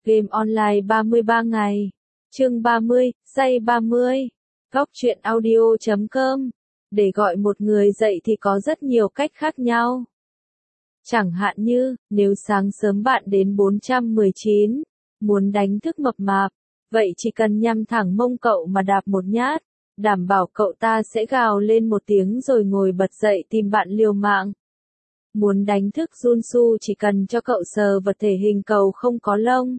Game online 33 ngày. Chương 30, giây 30. Góc truyện audio.com. Để gọi một người dậy thì có rất nhiều cách khác nhau. Chẳng hạn như, nếu sáng sớm bạn đến 419, muốn đánh thức mập mạp, vậy chỉ cần nhắm thẳng mông cậu mà đạp một nhát, đảm bảo cậu ta sẽ gào lên một tiếng rồi ngồi bật dậy tìm bạn liều mạng. Muốn đánh thức Junsu chỉ cần cho cậu sờ vật thể hình cầu không có lông,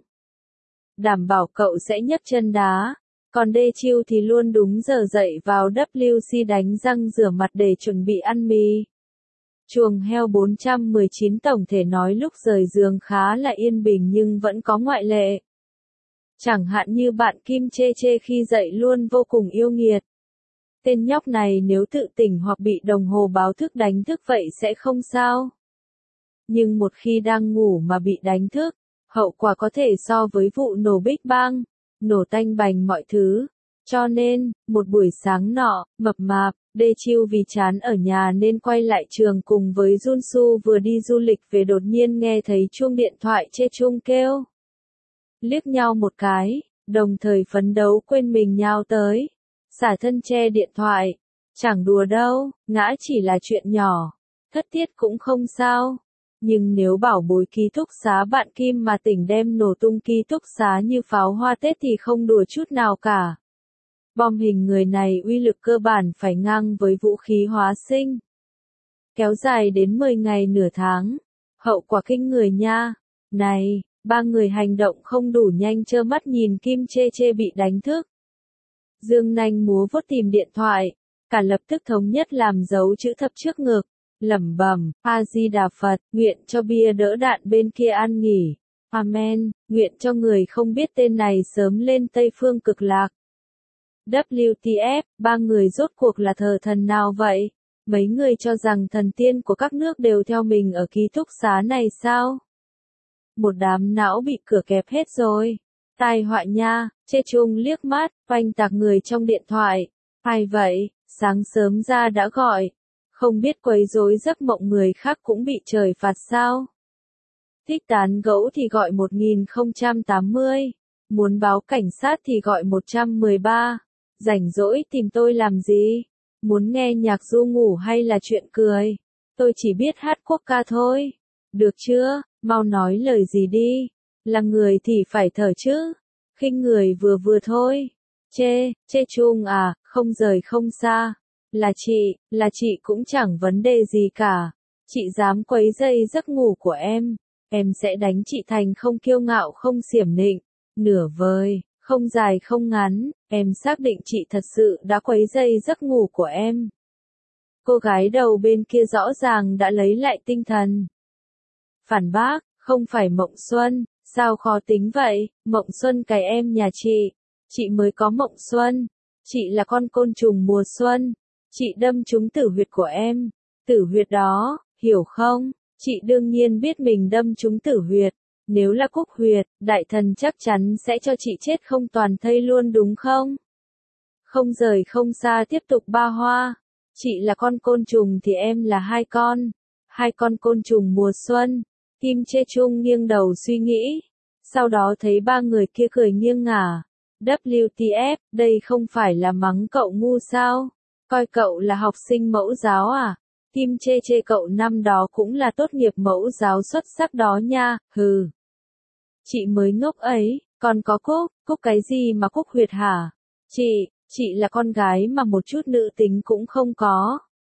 đảm bảo cậu sẽ nhấc chân đá. Còn Đê Chiêu thì luôn đúng giờ dậy vào WC đánh răng rửa mặt để chuẩn bị ăn mì. Chuồng heo 419 tổng thể nói lúc rời giường khá là yên bình nhưng vẫn có ngoại lệ. Chẳng hạn như bạn Kim Chê Chê khi dậy luôn vô cùng yêu nghiệt. Tên nhóc này nếu tự tỉnh hoặc bị đồng hồ báo thức đánh thức vậy sẽ không sao. Nhưng một khi đang ngủ mà bị đánh thức, hậu quả có thể so với vụ nổ Big Bang, nổ tanh bành mọi thứ. Cho nên, một buổi sáng nọ, mập mạp, Đê Chiêu vì chán ở nhà nên quay lại trường cùng với Junsu vừa đi du lịch về đột nhiên nghe thấy chuông điện thoại chê chung kêu. Liếc nhau một cái, đồng thời phấn đấu quên mình nhào tới. Xả thân che điện thoại. Chẳng đùa đâu, ngã chỉ là chuyện nhỏ. Thất tiết cũng không sao. Nhưng nếu bảo bối ký túc xá bạn Kim mà tỉnh đem nổ tung ký túc xá như pháo hoa Tết thì không đùa chút nào cả. Bom hình người này uy lực cơ bản phải ngang với vũ khí hóa sinh. Kéo dài đến 10 ngày nửa tháng. Hậu quả kinh người nha. Này, ba người hành động không đủ nhanh trơ mắt nhìn Kim Chê Chê bị đánh thức. Dương nanh múa vuốt tìm điện thoại. Cả lập tức thống nhất làm dấu chữ thập trước ngực. Lẩm bẩm, A-di-đà Phật, nguyện cho bia đỡ đạn bên kia an nghỉ. Amen, nguyện cho người không biết tên này sớm lên Tây Phương Cực Lạc. WTF, ba người rốt cuộc là thờ thần nào vậy? Mấy người cho rằng thần tiên của các nước đều theo mình ở ký túc xá này sao? Một đám não bị cửa kẹp hết rồi. Tai họa nha, Chê Chung liếc mắt, phanh tạc người trong điện thoại. Ai vậy, sáng sớm ra đã gọi. Không biết quấy rối giấc mộng người khác cũng bị trời phạt sao? Thích tán gẫu thì gọi 1080. Muốn báo cảnh sát thì gọi 113. Rảnh rỗi tìm tôi làm gì? Muốn nghe nhạc ru ngủ hay là chuyện cười? Tôi chỉ biết hát quốc ca thôi. Được chưa? Mau nói lời gì đi. Là người thì phải thở chứ. Khinh người vừa vừa thôi. Chê chung à, không rời không xa. Là chị cũng chẳng vấn đề gì cả. Chị dám quấy rầy giấc ngủ của em sẽ đánh chị thành không kiêu ngạo không xiểm nịnh. Nửa vời, không dài không ngắn, em xác định chị thật sự đã quấy rầy giấc ngủ của em. Cô gái đầu bên kia rõ ràng đã lấy lại tinh thần. Phản bác, không phải Mộng Xuân, sao khó tính vậy, Mộng Xuân cái em nhà chị mới có Mộng Xuân, chị là con côn trùng mùa xuân, chị đâm trúng tử huyệt của em, tử huyệt đó, hiểu không, chị đương nhiên biết mình đâm trúng tử huyệt, nếu là cúc huyệt, đại thần chắc chắn sẽ cho chị chết không toàn thây luôn đúng không? Không rời không xa tiếp tục ba hoa, chị là con côn trùng thì em là hai con côn trùng mùa xuân. Kim Chê Chung nghiêng đầu suy nghĩ, sau đó thấy ba người kia cười nghiêng ngả. WTF, đây không phải là mắng cậu ngu sao? Coi cậu là học sinh mẫu giáo à? Kim Chê Chê cậu năm đó cũng là tốt nghiệp mẫu giáo xuất sắc đó nha, hừ. Chị mới ngốc ấy, còn có cúc cái gì mà cúc huyệt hả? Chị là con gái mà một chút nữ tính cũng không có.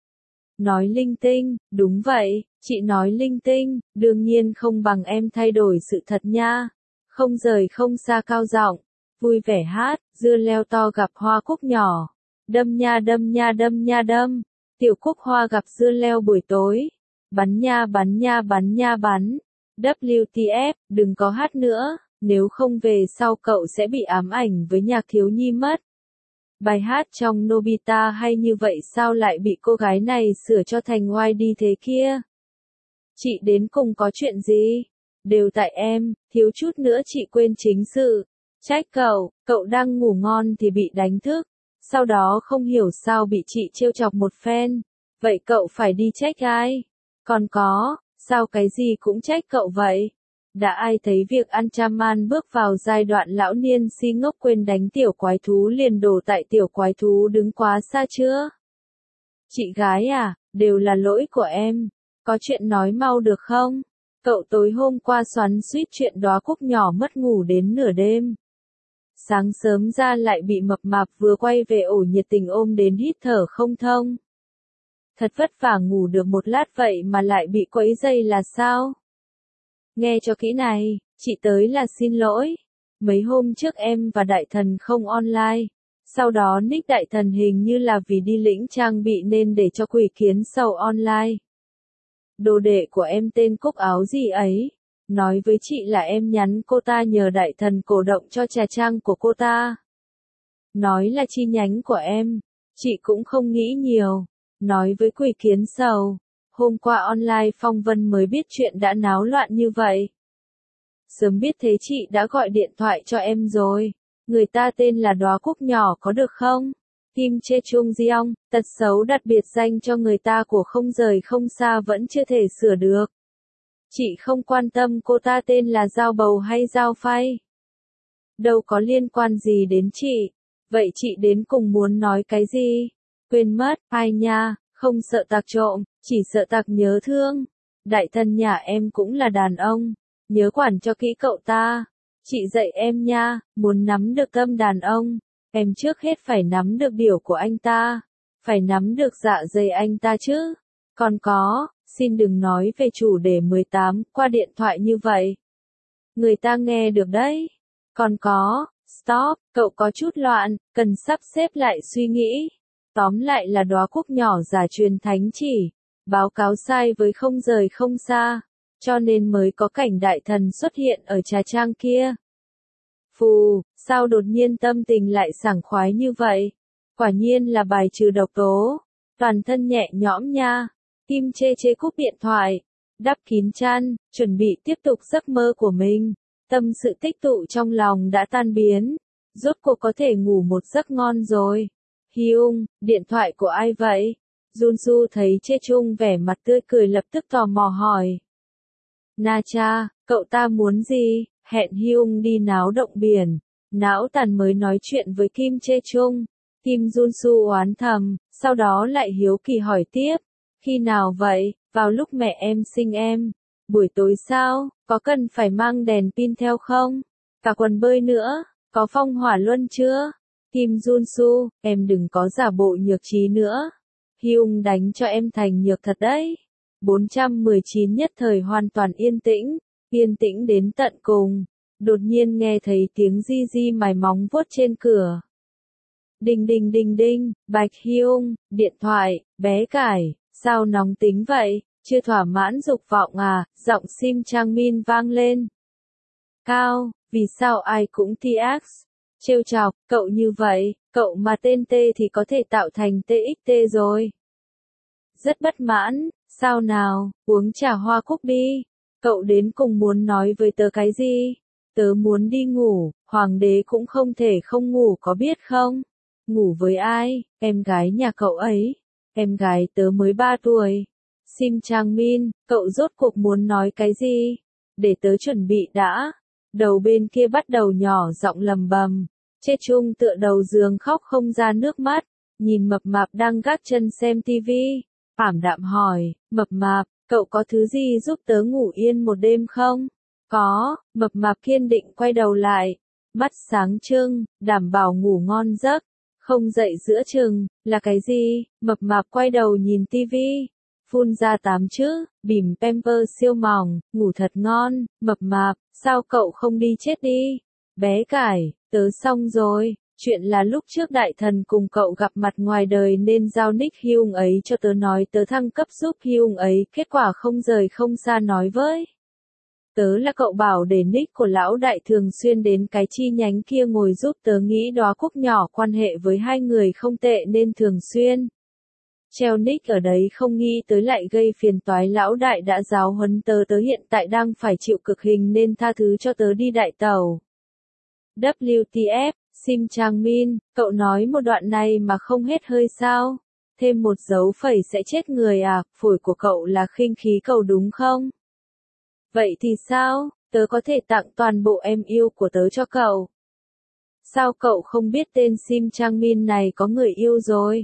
Nói linh tinh, đúng vậy, chị nói linh tinh, đương nhiên không bằng em thay đổi sự thật nha. Không rời không xa cao giọng, vui vẻ hát, dưa leo to gặp hoa cúc nhỏ. Đâm nha đâm nha đâm nha đâm, tiểu cúc hoa gặp dưa leo buổi tối. Bắn nha bắn nha bắn nha bắn. WTF, đừng có hát nữa, nếu không về sau cậu sẽ bị ám ảnh với nhạc thiếu nhi mất. Bài hát trong Nobita hay như vậy sao lại bị cô gái này sửa cho thành oai đi thế kia? Chị đến cùng có chuyện gì? Đều tại em, thiếu chút nữa chị quên chính sự. Trách cậu đang ngủ ngon thì bị đánh thức. Sau đó không hiểu sao bị chị trêu chọc một phen. Vậy cậu phải đi trách ai? Còn có, sao cái gì cũng trách cậu vậy? Đã ai thấy việc Anchaman bước vào giai đoạn lão niên si ngốc quên đánh tiểu quái thú liền đổ tại tiểu quái thú đứng quá xa chưa? Chị gái à, đều là lỗi của em. Có chuyện nói mau được không? Cậu tối hôm qua xoắn xuýt chuyện đóa cúc nhỏ mất ngủ đến nửa đêm. Sáng sớm ra lại bị mập mạp vừa quay về ổ nhiệt tình ôm đến hít thở không thông. Thật vất vả ngủ được một lát vậy mà lại bị quấy dày là sao? Nghe cho kỹ này, chị tới là xin lỗi. Mấy hôm trước em và đại thần không online. Sau đó nick đại thần hình như là vì đi lĩnh trang bị nên để cho quỷ kiến sầu online. Đồ đệ của em tên Cúc áo gì ấy. Nói với chị là em nhắn cô ta nhờ đại thần cổ động cho trà trang của cô ta. Nói là chi nhánh của em. Chị cũng không nghĩ nhiều. Nói với quỷ kiến sầu. Hôm qua online phong vân mới biết chuyện đã náo loạn như vậy. Sớm biết thế chị đã gọi điện thoại cho em rồi. Người ta tên là đóa cúc nhỏ có được không? Kim Chê Chung Giong, tật xấu đặt biệt danh cho người ta của không rời không xa vẫn chưa thể sửa được. Chị không quan tâm cô ta tên là Giao Bầu hay Giao Phay. Đâu có liên quan gì đến chị. Vậy chị đến cùng muốn nói cái gì? Quên mất, ai nha, không sợ tặc trộm, chỉ sợ tặc nhớ thương. Đại thần nhà em cũng là đàn ông. Nhớ quản cho kỹ cậu ta. Chị dạy em nha, muốn nắm được tâm đàn ông. Em trước hết phải nắm được điều của anh ta. Phải nắm được dạ dày anh ta chứ. Còn có, xin đừng nói về chủ đề 18 qua điện thoại như vậy. Người ta nghe được đấy. Còn có, stop, cậu có chút loạn, cần sắp xếp lại suy nghĩ. Tóm lại là đóa cúc nhỏ giả truyền thánh chỉ. Báo cáo sai với không rời không xa. Cho nên mới có cảnh đại thần xuất hiện ở trà trang kia. Phù, sao đột nhiên tâm tình lại sảng khoái như vậy? Quả nhiên là bài trừ độc tố. Toàn thân nhẹ nhõm nha. Kim Chê Chê cúp điện thoại. Đắp kín chăn, chuẩn bị tiếp tục giấc mơ của mình. Tâm sự tích tụ trong lòng đã tan biến. Rốt cuộc có thể ngủ một giấc ngon rồi. Hyung, điện thoại của ai vậy? Junsu thấy Chê Chung vẻ mặt tươi cười lập tức tò mò hỏi. Na cha, cậu ta muốn gì? Hẹn Hyung đi náo động biển. Não tàn mới nói chuyện với Kim Chê Chung. Kim Junsu oán thầm, sau đó lại hiếu kỳ hỏi tiếp. Khi nào vậy? Vào lúc mẹ em sinh em. Buổi tối sao? Có cần phải mang đèn pin theo không? Cả quần bơi nữa. Có phong hỏa luân chưa? Kim Junsu, em đừng có giả bộ nhược trí nữa. Hyung đánh cho em thành nhược thật đấy. 419 nhất thời hoàn toàn yên tĩnh đến tận cùng. Đột nhiên nghe thấy tiếng di di mài móng vuốt trên cửa. Đinh đinh đinh đinh, Bạch Hyung, điện thoại, bé cải, sao nóng tính vậy, chưa thỏa mãn dục vọng à, giọng Sim Chang Min vang lên. Cao, vì sao ai cũng TX? Trêu chọc, cậu như vậy, cậu mà tên T thì có thể tạo thành TXT rồi. Rất bất mãn, sao nào, uống trà hoa cúc đi. Cậu đến cùng muốn nói với tớ cái gì? Tớ muốn đi ngủ, hoàng đế cũng không thể không ngủ có biết không? Ngủ với ai? Em gái nhà cậu ấy. Em gái tớ mới 3 tuổi. Sim Chang Min, cậu rốt cuộc muốn nói cái gì? Để tớ chuẩn bị đã. Đầu bên kia bắt đầu nhỏ giọng lầm bầm. Chê Chung tựa đầu giường khóc không ra nước mắt. Nhìn mập mạp đang gác chân xem tivi. Ảm đạm hỏi, mập mạp, cậu có thứ gì giúp tớ ngủ yên một đêm không? Có, mập mạp kiên định quay đầu lại. Mắt sáng trưng, đảm bảo ngủ ngon giấc. Không dậy giữa chừng, là cái gì? Mập mạp quay đầu nhìn tivi. Phun ra 8 chữ, bỉm pamper siêu mỏng, ngủ thật ngon. Mập mạp, sao cậu không đi chết đi? Bé cải, tớ xong rồi. Chuyện là lúc trước đại thần cùng cậu gặp mặt ngoài đời nên giao nick Hyung ấy cho tớ nói tớ thăng cấp giúp Hyung ấy, kết quả không rời không xa nói với. Tớ là cậu bảo để nick của lão đại thường xuyên đến cái chi nhánh kia ngồi giúp tớ nghĩ đóa cúc nhỏ quan hệ với hai người không tệ nên thường xuyên. Treo nick ở đấy không nghĩ tới lại gây phiền toái lão đại đã giáo huấn tớ hiện tại đang phải chịu cực hình nên tha thứ cho tớ đi đại tàu. WTF, Sim Chang Min, cậu nói một đoạn này mà không hết hơi sao? Thêm một dấu phẩy sẽ chết người à, phổi của cậu là khinh khí cầu đúng không? Vậy thì sao? tớ có thể tặng toàn bộ em yêu của tớ cho cậu. Sao cậu không biết tên Sim Chang Min này có người yêu rồi?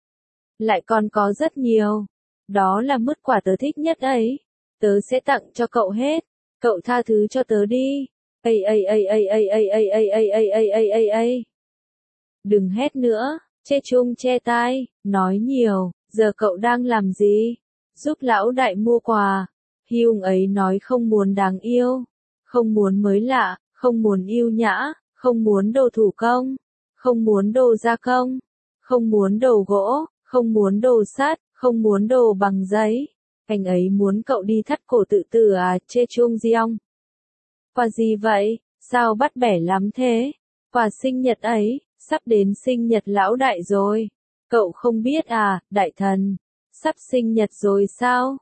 Lại còn có rất nhiều. Đó là mứt quả tớ thích nhất ấy. Tớ sẽ tặng cho cậu hết. Cậu tha thứ cho tớ đi. Ây ây ây ây ây ây ây ây ây ây ây ây ây ây. Đừng hét nữa. Chê Chung che tai, nói nhiều. Giờ cậu đang làm gì? Giúp lão đại mua quà. Hyung ấy nói không muốn đáng yêu. Không muốn mới lạ, không muốn yêu nhã, không muốn đồ thủ công, không muốn đồ gia công, không muốn đồ gỗ, không muốn đồ sắt, không muốn đồ bằng giấy. Anh ấy muốn cậu đi thắt cổ tự tử à, Chê Chung Jeong. Quà gì vậy? Sao bắt bẻ lắm thế? Quà sinh nhật ấy, sắp đến sinh nhật lão đại rồi. Cậu không biết à, đại thần? Sắp sinh nhật rồi sao?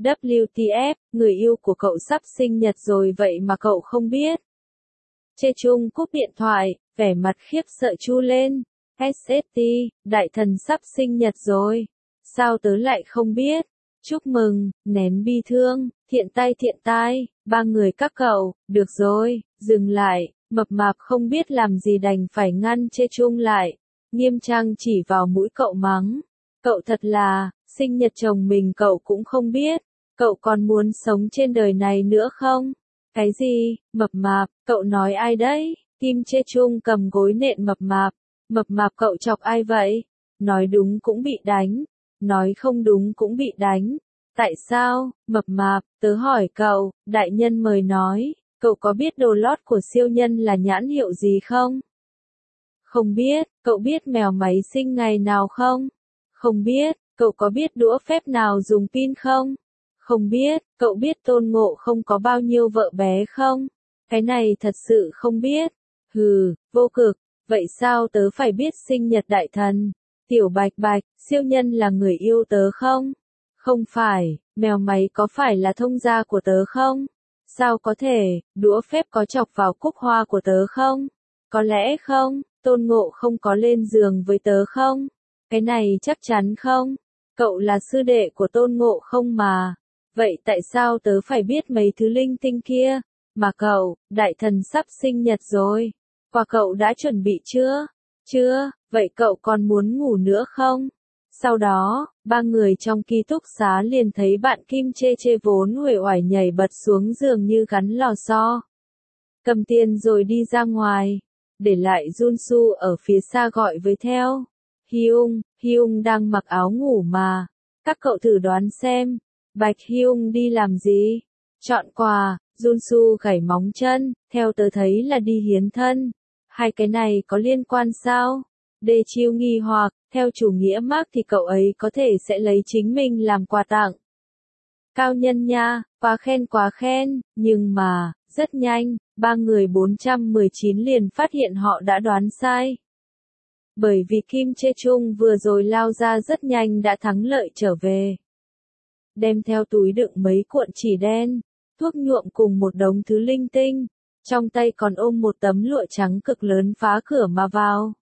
WTF, người yêu của cậu sắp sinh nhật rồi vậy mà cậu không biết. Chê Chung cúp điện thoại, vẻ mặt khiếp sợ chu lên. SST, đại thần sắp sinh nhật rồi. Sao tớ lại không biết? Chúc mừng, nén bi thương, thiện tai, ba người các cậu, được rồi, dừng lại, mập mạp không biết làm gì đành phải ngăn Chê Chung lại. Nghiêm trang chỉ vào mũi cậu mắng. Cậu thật là, sinh nhật chồng mình cậu cũng không biết. Cậu còn muốn sống trên đời này nữa không? Cái gì, mập mạp, cậu nói ai đấy? Kim Chê Chung cầm gối nện mập mạp. Mập mạp cậu chọc ai vậy? Nói đúng cũng bị đánh. Nói không đúng cũng bị đánh. Tại sao, mập mạp, tớ hỏi cậu, đại nhân mời nói, cậu có biết đồ lót của siêu nhân là nhãn hiệu gì không? Không biết, cậu biết mèo máy sinh ngày nào không? Không biết, cậu có biết đũa phép nào dùng pin không? Không biết, cậu biết Tôn Ngộ không có bao nhiêu vợ bé không? Cái này thật sự không biết. Hừ, vô cực, vậy sao tớ phải biết sinh nhật đại thần? Tiểu Bạch Bạch, siêu nhân là người yêu tớ không? Không phải, mèo máy có phải là thông gia của tớ không? Sao có thể, đũa phép có chọc vào cúc hoa của tớ không? Có lẽ không, Tôn Ngộ không có lên giường với tớ không? Cái này chắc chắn không? Cậu là sư đệ của Tôn Ngộ không mà. Vậy tại sao tớ phải biết mấy thứ linh tinh kia? Mà cậu, đại thần sắp sinh nhật rồi. Quà cậu đã chuẩn bị chưa? Chưa, vậy cậu còn muốn ngủ nữa không? Sau đó, ba người trong ký túc xá liền thấy bạn Kim Chê Chê vốn uể oải nhảy bật xuống giường như gắn lò xo. Cầm tiền rồi đi ra ngoài, để lại Junsu ở phía xa gọi với theo. Hyung đang mặc áo ngủ mà. Các cậu thử đoán xem, Bạch Hyung đi làm gì? Chọn quà, Junsu gảy móng chân, theo tớ thấy là đi hiến thân. Hai cái này có liên quan sao? Đê Chiêu nghi hoặc, theo chủ nghĩa Marx thì cậu ấy có thể sẽ lấy chính mình làm quà tặng. Cao nhân nha, quá khen, nhưng mà, rất nhanh, ba người 419 liền phát hiện họ đã đoán sai. Bởi vì Kim Chê Chung vừa rồi lao ra rất nhanh đã thắng lợi trở về. Đem theo túi đựng mấy cuộn chỉ đen, thuốc nhuộm cùng một đống thứ linh tinh, trong tay còn ôm một tấm lụa trắng cực lớn phá cửa mà vào.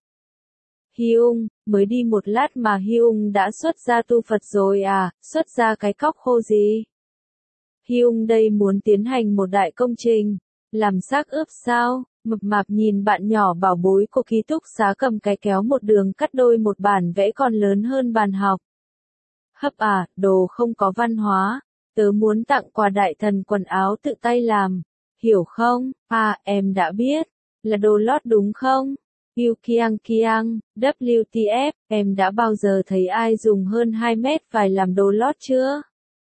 Hyung, mới đi một lát mà Hyung đã xuất ra tu Phật rồi à, xuất ra cái cóc khô gì? Hyung đây muốn tiến hành một đại công trình, làm xác ướp sao? Mập mạp nhìn bạn nhỏ bảo bối của ký túc xá cầm cái kéo một đường cắt đôi một bản vẽ còn lớn hơn bàn học. Hấp à, đồ không có văn hóa, tớ muốn tặng quà đại thần quần áo tự tay làm, hiểu không? À, em đã biết, là đồ lót đúng không? Yêu Kiang, WTF, em đã bao giờ thấy ai dùng hơn 2 mét vải làm đồ lót chưa?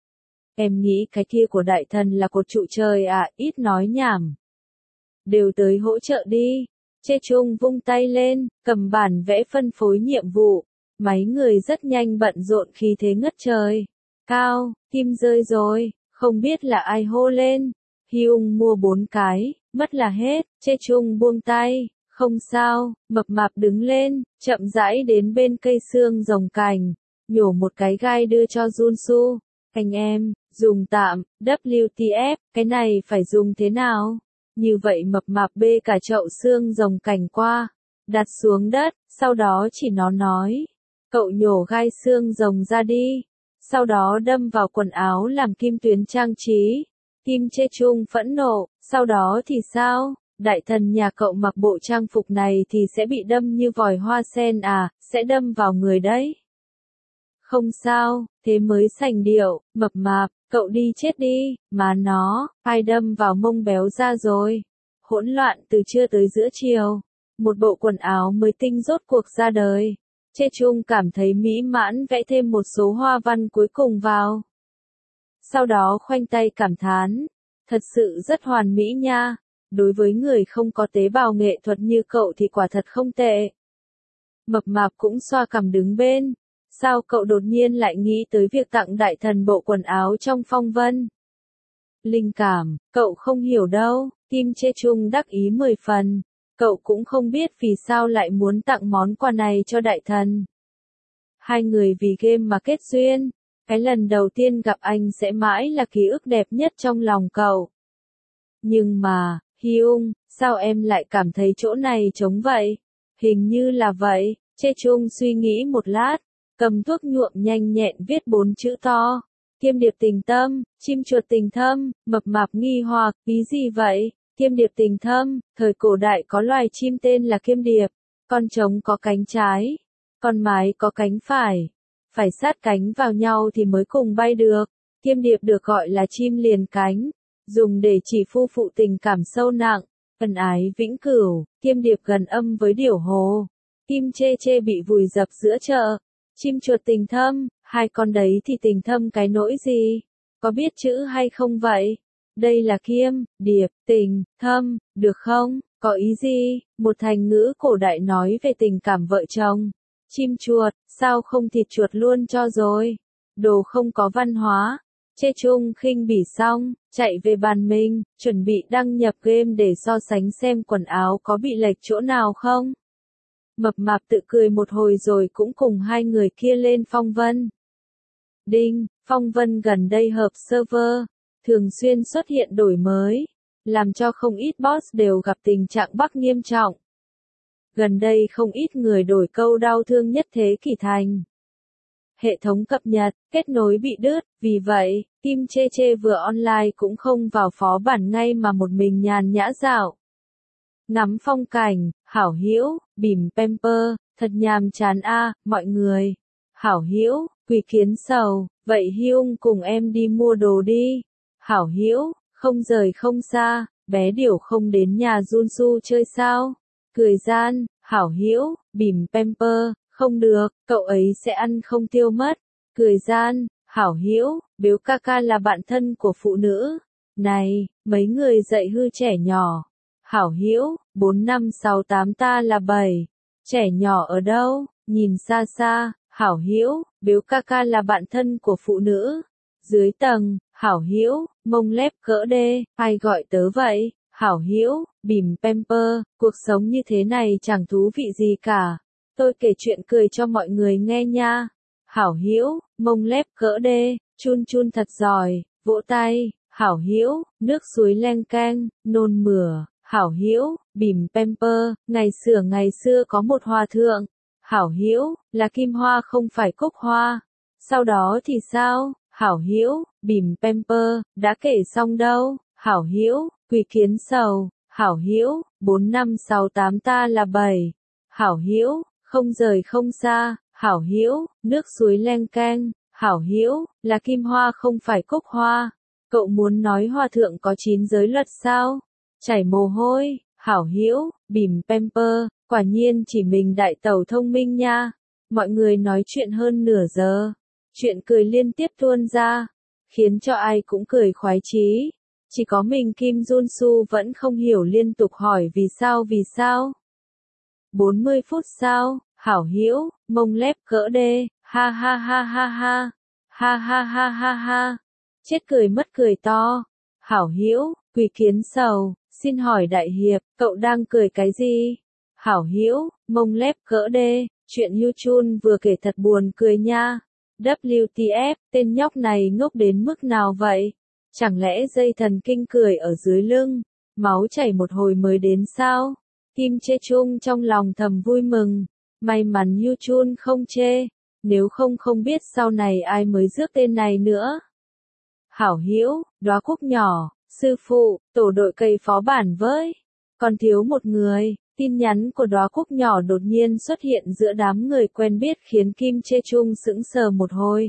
Em nghĩ cái kia của đại thần là cột trụ trời à, ít nói nhảm. Đều tới hỗ trợ đi. Chê Chung vung tay lên, cầm bản vẽ phân phối nhiệm vụ. Mấy người rất nhanh bận rộn khi thế ngất trời. Cao, kim rơi rồi, không biết là ai hô lên. Hyung mua 4 cái, mất là hết. Chê Chung buông tay. Không sao, mập mạp đứng lên, chậm rãi đến bên cây xương rồng cành, nhổ một cái gai đưa cho Junsu. Anh em, dùng tạm, WTF, cái này phải dùng thế nào? Như vậy mập mạp bê cả chậu xương rồng cành qua, đặt xuống đất, sau đó chỉ nó nói. Cậu nhổ gai xương rồng ra đi, sau đó đâm vào quần áo làm kim tuyến trang trí. Kim Chê Chung phẫn nộ, sau đó thì sao? Đại thần nhà cậu mặc bộ trang phục này thì sẽ bị đâm như vòi hoa sen à, sẽ đâm vào người đấy. Không sao, thế mới sành điệu, mập mạp, cậu đi chết đi, mà nó, ai đâm vào mông béo ra rồi. Hỗn loạn từ trưa tới giữa chiều. Một bộ quần áo mới tinh rốt cuộc ra đời. Chê Chung cảm thấy mỹ mãn vẽ thêm một số hoa văn cuối cùng vào. Sau đó khoanh tay cảm thán. Thật sự rất hoàn mỹ nha. Đối với người không có tế bào nghệ thuật như cậu thì quả thật không tệ. Mập mạp cũng xoa cằm đứng bên. Sao cậu đột nhiên lại nghĩ tới việc tặng đại thần bộ quần áo trong phong vân? Linh cảm, cậu không hiểu đâu. Kim Chê Chung đắc ý 10 phần. Cậu cũng không biết vì sao lại muốn tặng món quà này cho đại thần. Hai người vì game mà kết duyên. Cái lần đầu tiên gặp anh sẽ mãi là ký ức đẹp nhất trong lòng cậu. Nhưng mà, Hyung, sao em lại cảm thấy chỗ này trống vậy? Hình như là vậy. Chê Chung suy nghĩ một lát, cầm thuốc nhuộm nhanh nhẹn viết 4 chữ to. Kiêm điệp tình tâm, chim chuột tình thâm, mập mạp nghi hoặc, ý gì vậy? Kiêm điệp tình thâm, thời cổ đại có loài chim tên là kiêm điệp. Con trống có cánh trái, con mái có cánh phải. Phải sát cánh vào nhau thì mới cùng bay được. Kiêm điệp được gọi là chim liền cánh, dùng để chỉ phu phụ tình cảm sâu nặng, ân ái vĩnh cửu. Kiêm điệp gần âm với điểu hồ. Kim Chê Chê bị vùi dập giữa chợ. Chim chuột tình thâm, hai con đấy thì tình thâm cái nỗi gì? Có biết chữ hay không vậy? Đây là kiêm, điệp, tình, thâm, được không? Có ý gì? Một thành ngữ cổ đại nói về tình cảm vợ chồng. Chim chuột, sao không thịt chuột luôn cho rồi? Đồ không có văn hóa. Chê Chung khinh bỉ xong, chạy về bàn mình, chuẩn bị đăng nhập game để so sánh xem quần áo có bị lệch chỗ nào không. Mập mạp tự cười một hồi rồi cũng cùng hai người kia lên phong vân. Đinh, phong vân gần đây hợp server, thường xuyên xuất hiện đổi mới, làm cho không ít boss đều gặp tình trạng bug nghiêm trọng. Gần đây không ít người đổi câu đau thương nhất thế kỷ thành. Hệ thống cập nhật, kết nối bị đứt, vì vậy, Kim Chê Chê vừa online cũng không vào phó bản ngay mà một mình nhàn nhã dạo. Ngắm phong cảnh, hảo hữu, bìm pamper, thật nhàm chán a, mọi người. Hảo hữu, Quỳ Kiến sầu, vậy Hyung cùng em đi mua đồ đi. Hảo hữu, không rời không xa, bé điểu không đến nhà Junsu chơi sao? Cười gian, hảo hữu, bìm pamper, không được, cậu ấy sẽ ăn không tiêu mất. Cười gian, hảo hữu, Biếu ca ca là bạn thân của phụ nữ. Này, mấy người dạy hư trẻ nhỏ. Hảo hữu, 4 5 6 8 ta là 7. Trẻ nhỏ ở đâu? Nhìn xa xa, hảo hữu, Biếu ca ca là bạn thân của phụ nữ. Dưới tầng, hảo hữu, mông lép cỡ đê, ai gọi tớ vậy? Hảo hữu, bìm pamper, cuộc sống như thế này chẳng thú vị gì cả. Tôi kể chuyện cười cho mọi người nghe nha. Hảo hữu, mông lép cỡ đê, chun chun thật giỏi, vỗ tay. Hảo hữu, nước suối leng keng, nôn mửa. Hảo hữu, bìm pamper, ngày xưa có một hòa thượng. Hảo hữu, là kim hoa không phải cúc hoa. Sau đó thì sao? Hảo hữu, bìm pamper, đã kể xong đâu. Hảo hữu, Quỳ Kiến sầu. Hảo hữu, 4 5 6 8 ta là 7. Hảo hữu, không rời không xa. Hảo hữu, nước suối leng keng. Hảo hữu, là kim hoa không phải cúc hoa. Cậu muốn nói hòa thượng có 9 giới luật sao? Chảy mồ hôi. Hảo hữu, bìm pamper, quả nhiên chỉ mình đại tẩu thông minh nha. Mọi người nói chuyện hơn nửa giờ. Chuyện cười liên tiếp tuôn ra, khiến cho ai cũng cười khoái chí. Chỉ có mình Kim Junsu vẫn không hiểu, liên tục hỏi vì sao. 40 phút sau, hảo hữu, mông lép cỡ đê, ha ha ha ha ha, ha ha ha ha ha, chết cười mất cười to. Hảo hữu, Quỳ Kiến sầu, xin hỏi đại hiệp, cậu đang cười cái gì? Hảo hữu, mông lép cỡ đê, chuyện Yu Chun vừa kể thật buồn cười nha. WTF, tên nhóc này ngốc đến mức nào vậy? Chẳng lẽ dây thần kinh cười ở dưới lưng, máu chảy một hồi mới đến sao? Kim Chê Chung trong lòng thầm vui mừng, may mắn Yu Chun không chê, nếu không biết sau này ai mới rước tên này nữa. Hảo hữu, đóa cúc nhỏ, Sư phụ, tổ đội cây phó bản với. Còn thiếu một người. Tin nhắn của Đóa Cúc nhỏ đột nhiên xuất hiện giữa đám người quen biết khiến Kim Chê Chung sững sờ một hồi.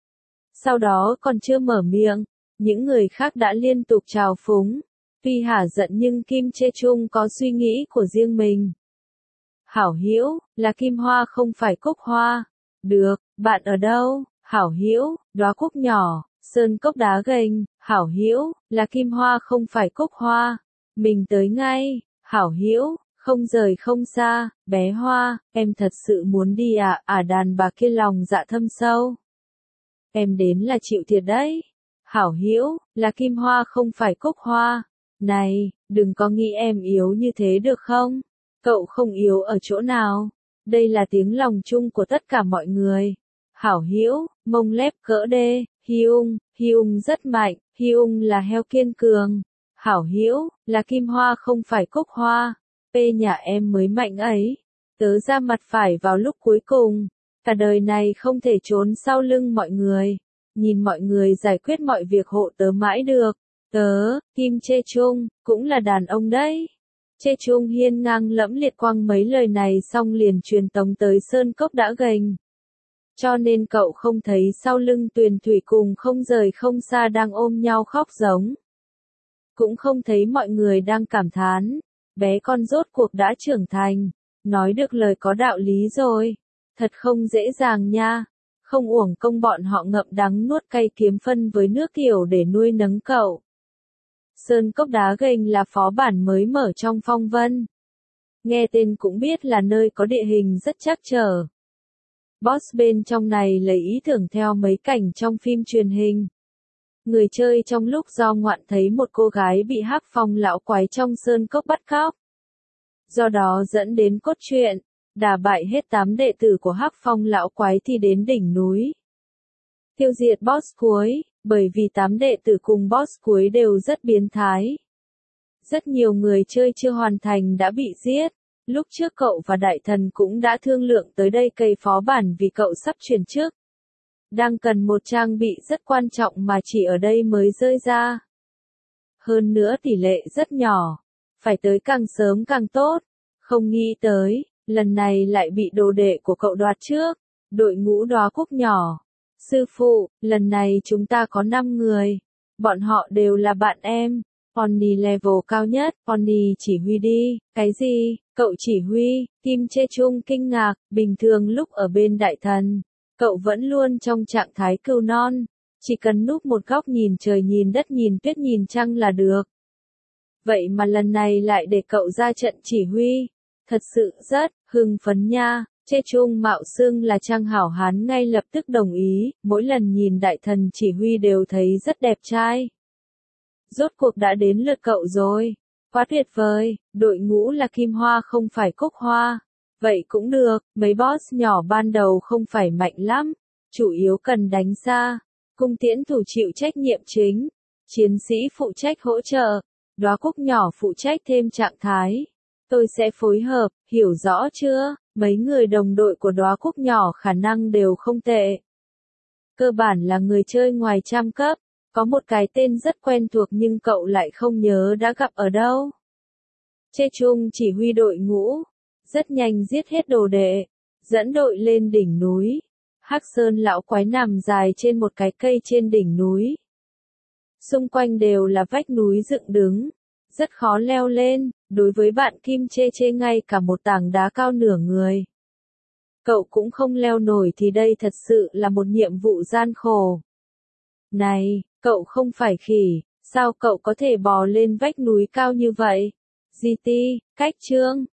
Sau đó còn chưa mở miệng, những người khác đã liên tục trào phúng. Tuy hả giận nhưng Kim Chê Chung có suy nghĩ của riêng mình. Hảo Hữu, là Kim Hoa không phải Cúc Hoa. Được, bạn ở đâu? Hảo Hữu, Đóa Cúc nhỏ, Sơn Cốc Đá Gành. Hảo Hữu, là Kim Hoa không phải Cúc Hoa. Mình tới ngay. Hảo Hữu, không rời không xa, bé Hoa, em thật sự muốn đi à? Đàn bà kia lòng dạ thâm sâu. Em đến là chịu thiệt đấy. Hảo Hữu, là Kim Hoa không phải Cúc Hoa. Này, đừng có nghĩ em yếu như thế được không? Cậu không yếu ở chỗ nào. Đây là tiếng lòng chung của tất cả mọi người. Hảo Hữu, mông lép cỡ đê, Hyung rất mạnh, Hyung là heo kiên cường. Hảo Hữu, là Kim Hoa không phải Cúc Hoa. Nhà em mới mạnh ấy. Tớ ra mặt phải vào lúc cuối cùng. Cả đời này không thể trốn sau lưng mọi người. Nhìn mọi người giải quyết mọi việc hộ tớ mãi được. Tớ, Kim Chê Chung, cũng là đàn ông đấy. Chê Chung hiên ngang lẫm liệt quăng mấy lời này xong liền truyền tống tới Sơn Cốc Đá Gành. Cho nên cậu không thấy sau lưng Tuyền Thủy cùng không rời không xa đang ôm nhau khóc giống. Cũng không thấy mọi người đang cảm thán. Bé con rốt cuộc đã trưởng thành, nói được lời có đạo lý rồi. Thật không dễ dàng nha. Không uổng công bọn họ ngậm đắng nuốt cay kiếm phân với nước tiểu để nuôi nấng cậu. Sơn Cốc Đá Gành là phó bản mới mở trong phong vân. Nghe tên cũng biết là nơi có địa hình rất trắc trở. Boss bên trong này lấy ý tưởng theo mấy cảnh trong phim truyền hình. Người chơi trong lúc do ngoạn thấy một cô gái bị Hắc Phong lão quái trong sơn cốc bắt cóc. Do đó dẫn đến cốt truyện, đả bại hết 8 đệ tử của Hắc Phong lão quái thì đến đỉnh núi. Tiêu diệt boss cuối, bởi vì 8 đệ tử cùng boss cuối đều rất biến thái. Rất nhiều người chơi chưa hoàn thành đã bị giết. Lúc trước cậu và đại thần cũng đã thương lượng tới đây cây phó bản vì cậu sắp chuyển chức. Đang cần một trang bị rất quan trọng mà chỉ ở đây mới rơi ra. Hơn nữa tỷ lệ rất nhỏ. Phải tới càng sớm càng tốt. Không nghĩ tới, lần này lại bị đồ đệ của cậu đoạt trước. Đội ngũ Đóa Cúc nhỏ. Sư phụ, lần này chúng ta có 5 người. Bọn họ đều là bạn em. Pony level cao nhất, Pony chỉ huy đi. Cái gì? Cậu chỉ huy? Kim Chê Chung kinh ngạc, bình thường lúc ở bên đại thần. Cậu vẫn luôn trong trạng thái cừu non, chỉ cần núp một góc nhìn trời nhìn đất nhìn tuyết nhìn trăng là được. Vậy mà lần này lại để cậu ra trận chỉ huy, thật sự rất hưng phấn nha. Chê Chung mạo xưng là Trang hảo hán ngay lập tức đồng ý, mỗi lần nhìn đại thần chỉ huy đều thấy rất đẹp trai. Rốt cuộc đã đến lượt cậu rồi, quá tuyệt vời, đội ngũ là Kim Hoa không phải Cúc Hoa. Vậy cũng được, mấy boss nhỏ ban đầu không phải mạnh lắm, chủ yếu cần đánh xa. Cung tiễn thủ chịu trách nhiệm chính, chiến sĩ phụ trách hỗ trợ, Đóa Cúc nhỏ phụ trách thêm trạng thái. Tôi sẽ phối hợp, hiểu rõ chưa? Mấy người đồng đội của Đóa Cúc nhỏ khả năng đều không tệ. Cơ bản là người chơi ngoài trăm cấp, có một cái tên rất quen thuộc nhưng cậu lại không nhớ đã gặp ở đâu. Chê Chung chỉ huy đội ngũ. Rất nhanh giết hết đồ đệ, dẫn đội lên đỉnh núi. Hắc Sơn lão quái nằm dài trên một cái cây trên đỉnh núi. Xung quanh đều là vách núi dựng đứng, rất khó leo lên, đối với bạn Kim Chê Chê ngay cả một tảng đá cao nửa người. Cậu cũng không leo nổi thì đây thật sự là một nhiệm vụ gian khổ. Này, cậu không phải khỉ, sao cậu có thể bò lên vách núi cao như vậy? GT, cách chương.